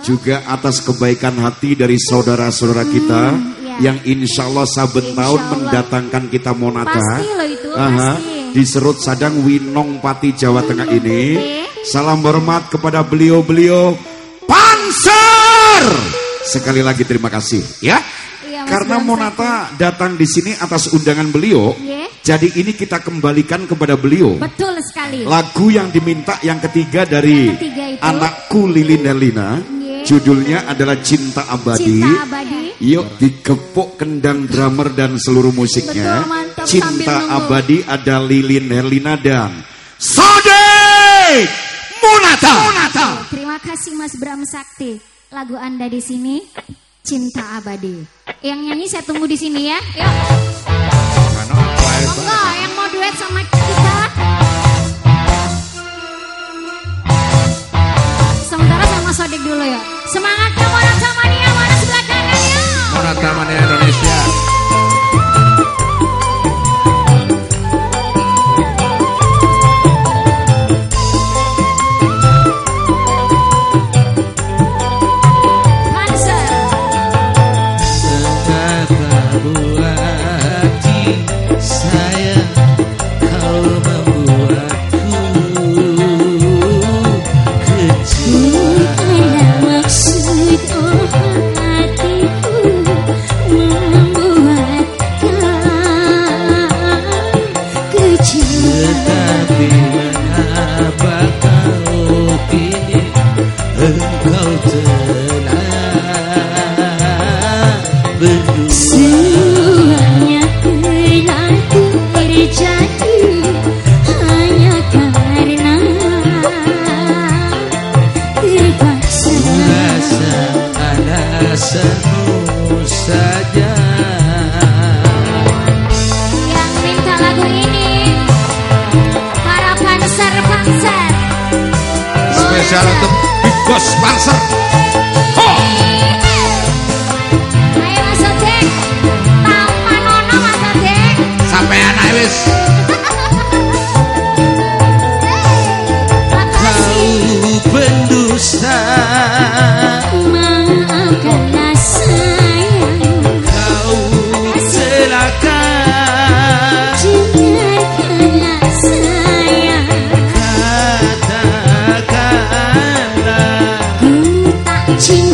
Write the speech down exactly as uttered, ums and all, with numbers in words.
juga atas kebaikan hati dari saudara-saudara kita hmm, ya. Yang insya Allah saben insya tahun Allah. Mendatangkan kita Monata. Pasti loh itu, Aha, pasti. Di Serut Sadang Winong Pati Jawa hmm, Tengah ini. Okay. Salam hormat kepada beliau-beliau Panser. Sekali lagi terima kasih ya. Iya, karena Monata datang di sini atas undangan beliau. Yeah. Jadi ini kita kembalikan kepada beliau. Betul sekali. Lagu yang diminta yang ketiga dari yang ketiga itu, anakku Lilin Herlina. Yeah. Judulnya adalah Cinta Abadi. Cinta Abadi. Yuk dikepuk kendang drummer dan seluruh musiknya. Betul, mantap, Cinta Abadi ada Lilin Herlina dan Sodik Monata. Monata. Terima kasih Mas Bram Sakti. Lagu Anda di sini Cinta Abadi. Yang nyanyi saya tunggu di sini ya. Yuk. Enggak, yang mau duet sama kita. Sementara sama Sodik dulu ya. Semangatnya Monata Mania, mana sebelah kanannya? Monata Mania Indonesia. Semuanya telah terjadi hanya karena terpaksa. Rasa alasanmu saja. Yang minta lagu ini para panser-panser. Spesial untuk Big Boss Panser. Maafkanlah sayang, kau celaka. Dengarkanlah sayang, katakanlah ku tak cinta.